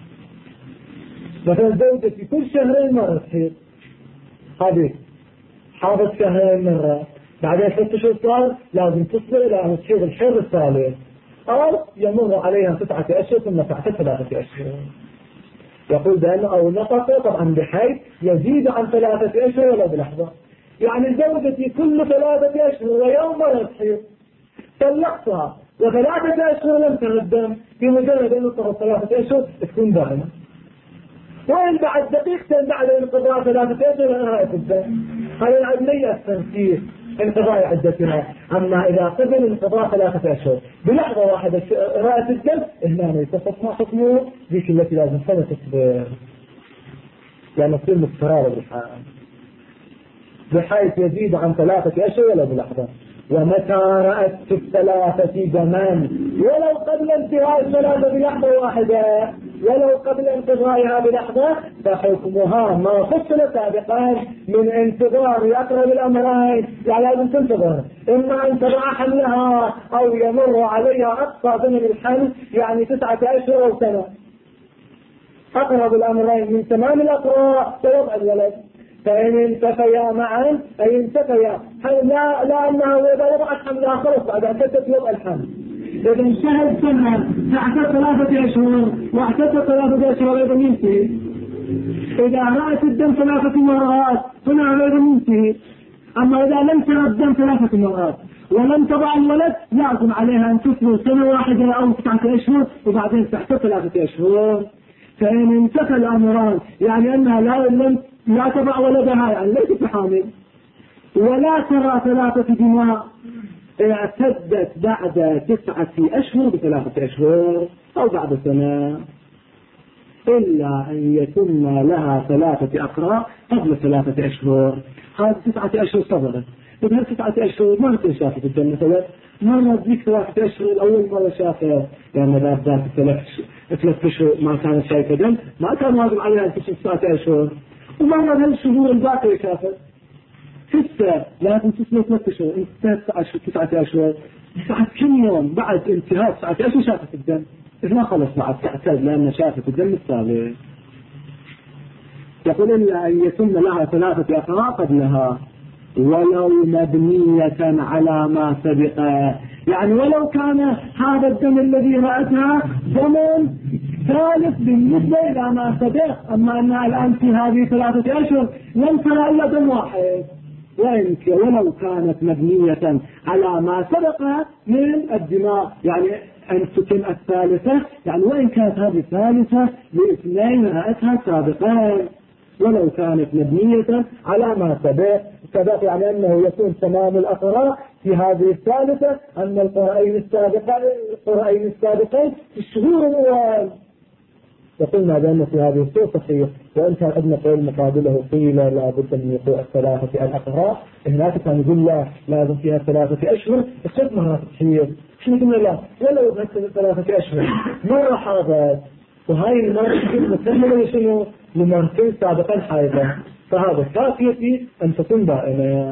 مثلا زوجتي كل شهرين مرة تحيض، هذه حاضت شهرين مرة، بعدين 6 أشهر صار لازم تصبر إلى أن تحيض الحيض الثالث، أو يمر عليها 9 أشهر ثم تعتد 3 أشهر. يقول بأنه أو نقص طبعا بحيث يزيد عن 3 أشهر ولا بلحظة. يعني زوجتي كل 3 أشهر ويوم مرة تحيض، طلقتها و3 أشهر لم تردم، بمجرد أن انقضت 3 أشهر تكون دائما. وإن بعد دقيقتين بعد انقضاء 3 أشهر انهاء الدم، هذا العملية التنسيق انقضاء عدتها. أما إذا قبل انقضاء 3 أشهر بلحظة واحدة رأت الدم، هنا يتصف ما حكمه ذيك التي لازم سنة تصبر، يعني تصير مستقرة بحيث يزيد عن 3 أشهر ولا بلحظة. ومتى رأت في 3 دما ولو قبل انتهاء 3 بلحظة واحدة، ولو قبل انتظارها بلحظة، فحكمها ما فصل سابقا من انتظار أقرب الأمرين. يعني لازم تنتظر إما أن تضع حملها أو يمر عليها أقصى زمن الحمل، يعني 9 أشهر أو سنة. أقرب الأمرين من تمام الأقراء ووضع الولد. فإن انتفيا معا أي انتفيا، لا أنها إذا وضعت حملها خلص بعد اعتدت وضع الحمل. إذا انتهت سنة تعتد 3 أشهر واعتدت 3 أشهر أيضا ينتهي. إذا رأت الدم 3 مرات هنا أيضا ينتهي. أما إذا لم ترى الدم 3 مرات ولم تضع الولد لازم عليها أن تصبر سنة واحدة أو 9 أشهر وبعدين تعتد 3 أشهر. فإن انتفى الأمران، يعني أنها لا تضع ولدها، يعني ليست بحامل، ولا ترى 3 دماء، اعتدت بعد 9 أشهر ب3 أشهر أو بعد سنة، إلا أن يتم لها 3 أقراء قبل 3 أشهر. هذه 9 أشهر صبرت، بهذه 9 أشهر ما كنت شافت الدم مثلا، مرة ذيك 3 أشهر الأول مرة شافت، يعني ذات 3 أشهر ما كانت شايفة دم، ما كان واجب عليها أن تشوف 9 أشهر، ومرة هالشهور الباقية شافت. 6 لازم تصبر 3 أشهر، انتهت 9 أشهر، بعد كم يوم بعد انتهاء 9 أشهر شافت الدم، إذا ما خلص بعد تعتد لأن شافت الدم الثالث. يقول إلا أن يتم لها 3 أقراء قبلها ولو مبنية على ما سبق، يعني ولو كان هذا الدم الذي رأتها دم ثالث بالنسبة إلى ما سبق، أما أنها الآن في هذه 3 أشهر لم ترى إلا دم واحد، ولو كانت مبنية على ما سبق من الدماء، يعني أن تتم الثالثة، يعني وإن كانت هذه الثالثة ل2 رأتها سابقا، ولو كانت مبنية على ما سبق يعني أنه يكون تمام الأقراء في هذه الثالثة أن القرائين السابقين في الشهور الأول. وقلنا بأن في هذه الصورة صحيح، وإن كان ابن قول مقابله قيل لا بد من وقوع 3 الأقراء، هناك كان يقول لا لازم فيها 3 أشهر، الصوت مرات تصير شو قلنا لا ولو بس 3 أشهر مرة حاضر، وهاي المرة تكون مكملة شنو لمرتين سابقا حائضة، فهذا كافية في أن تكون بائنة.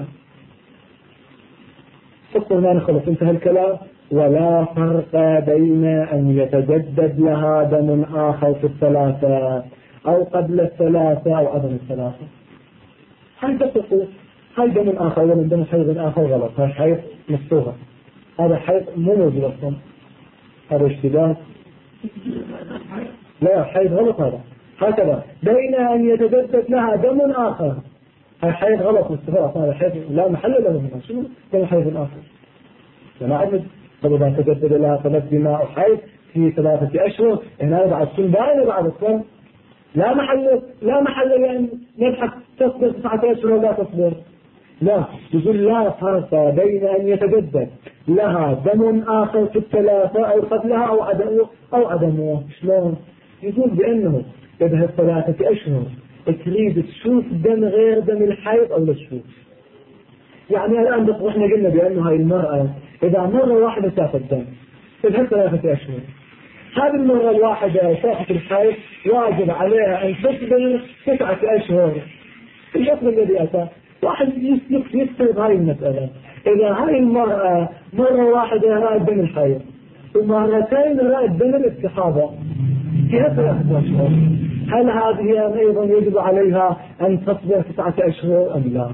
فقط ما نخلص انتهى الكلام. ولا فرق بين أن يتجدد لها دم آخر في 3 أو قبل 3 أو عدم 3. هاي تقول هاي دم آخر ومن دم حيض آخر غلط، هاي حيض مفتوحة، هذا حيض مو موجود أصلا، هذا اشتباه، لا حيض غلط هذا. هكذا بين أن يتجدد لها دم آخر، هاي حيض غلط مستفاد، هذا حيض لا محل له هنا، شنو دم حيض آخر؟ أنا أعمد فإذا تجدد لها 3 دماء وحيض في 3 أشهر، هنا بعد سن باينة بعد السن لا محل لأن نبحث تصبر 9 أشهر ولا تصبر، لا يقول لا فرق بين أن يتجدد لها دم آخر في 3 أو قبلها أو عدمه. شلون؟ يقول بأنه إذا 3 أشهر تريد تشوف دم غير دم الحيض أو لا تشوف، يعني الآن احنا قلنا بأنه هاي المرأة إذا مرة واحدة شافت دم إذا 3 أشهر، هذه المرة الواحدة شافت الحيض واجب عليها أن تصبر 9 أشهر. الحكم الذي أتى واحد يكتب هاي المسألة، إذا هاي المرأة مرة واحدة رأت دم الحيض ومرتين رأت دم الاستحاضة في 3 أشهر، هل هذه أيضا يجب عليها أن تصبر 9 أشهر أم لا؟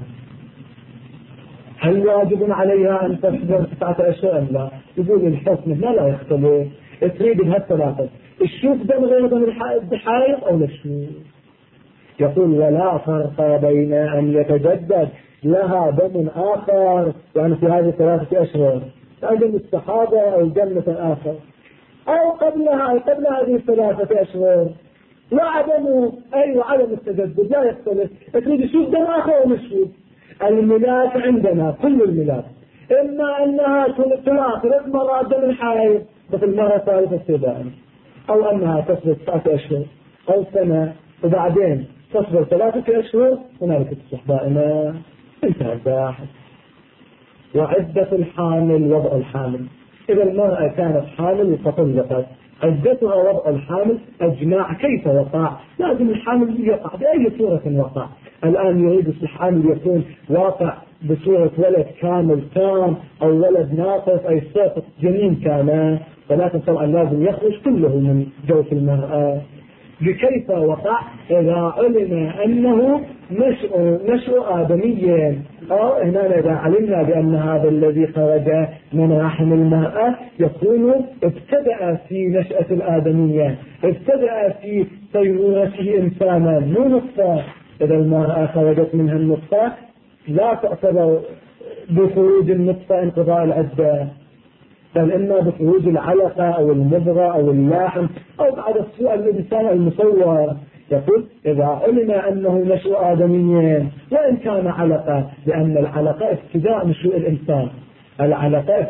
هل واجب عليها أن تصبر 9 أشهر أم لا؟ يقول الحكم لا يختلف، تريد بهالثلاثة تشوف دم غير دم الحيض أو لا تشوف. يقول ولا فرق بين أن يتجدد لها دم آخر يعني في هذه 3 أشهر دم الصحابة أو دم آخر أو قبل هذه 3 أشهر وعدم عدم التجدد لا يختلف، تريد تشوف دم آخر أو لا تشوف. الميلاد عندنا كل الميلاد إما أنها تلاقي 3 مرات دم الحيض مثل مرة ثالثة ابتداء، أو أنها تصبر 9 أشهر أو سنة وبعدين تصبر 3 أشهر هنالك تصبح دائما. انتهى الباحث. وعدة الحامل وضع الحامل، إذا المرأة كانت حامل فطلقت عدتها وضع الحامل أجماع كيف وقع، لازم الحامل يقع بأي صورة وقع. الآن يريد الحامل يكون واقع بصورة ولد كامل تام أو ولد ناقص أي ساقط جنين كامل، ولكن طبعا لازم يخرج كله من جوف المرأة. بكيف وقع؟ إذا علم أنه نشأ آدميا، أو هنا إذا علمنا بأن هذا الذي خرج من رحم المرأة يكون ابتدأ في نشأة الآدمية، ابتدأ في صيرورته إنسانا مو نطفة. إذا المرأة خرجت منها النطفة لا تعتبر بخروج النطفة انقضاء العدة، بل إما بخروج العلقة أو المضغة أو اللحم أو بعد السوء الإنسان المصور. يقول إذا علم أنه نشأ آدميا وإن كان علقة، لأن العلقة ابتداء نشوء الإنسان، العلقة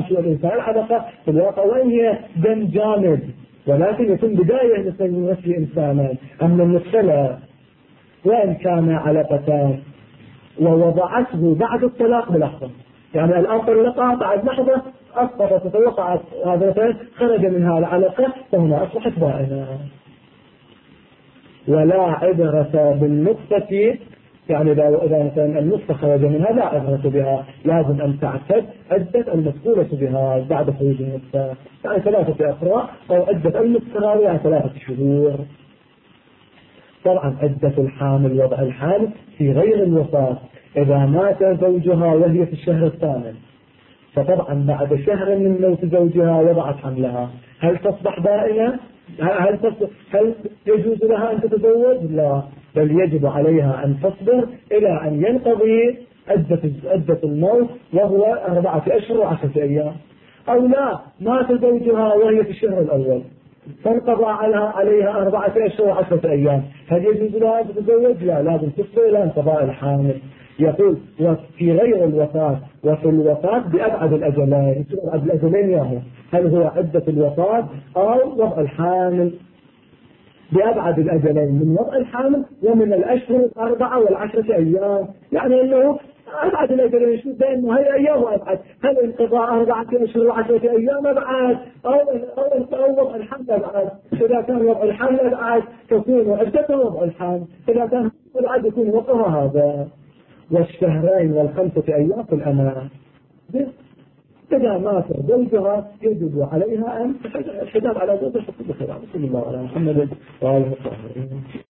في الواقع وإن هي دم جامد ولكن يكون بداية لنفس إنسانا، أما النطفة وإن كان علقتان ووضعته بعد الطلاق بلحظة، يعني الآن طلقها بعد لحظة أسقطت وتوقعت هذا خرج منها العلقة فهنا أصبحت بائنة. ولا عبرة بالنطفة يعني إذا مثلا النصف خرج منها لا عبرة بها، لازم أن تعتد عدة المسؤولة بها بعد خروج النصف، يعني 3 أقراء، أو عدة المسقرار يعني 3 شهور. طبعا عدة الحامل وضع الحامل في غير الوفاة، إذا مات زوجها وهي في الشهر الثامن، فطبعا بعد شهر من موت زوجها وضعت حملها، هل تصبح بائنة؟ هل يجوز لها أن تتزوج؟ لا، بل يجب عليها أن تصبر إلى أن ينقضي عدة الموت وهو 4 أشهر و10 أيام. أو لا، مات زوجها وهي في الشهر الأول فانقضى عليها 4 أشهر و10 أيام، هل يجوز لها أن تتزوج؟ لا، لازم تصبر إلى انقضاء الحامل. يقول وفي غير الوفاة وفي الوفاة بأبعد الأجلين، أبعد الأجلين ياهو، هل هو عدة الوفاة أو وضع الحامل؟ بأبعد الأجلين من وضع الحامل ومن الأشهر 4 و10 أيام، يعني أنه أبعد الأجلين شو ده، إنه هي أيام أبعد، هل انقضاء 4 أشهر و10 أيام أبعد أو وضع الحمل أبعد؟ إذا كان وضع الحمل أبعد تكون عدته وضع الحمل، إذا كان أبعد يكون وضعها هذا. والشهرين و5 أيام في الأمان. إذا مات زوجها يجب عليها أن الحجاب على زوجها. بسم الله على محمد وآله وصحبه.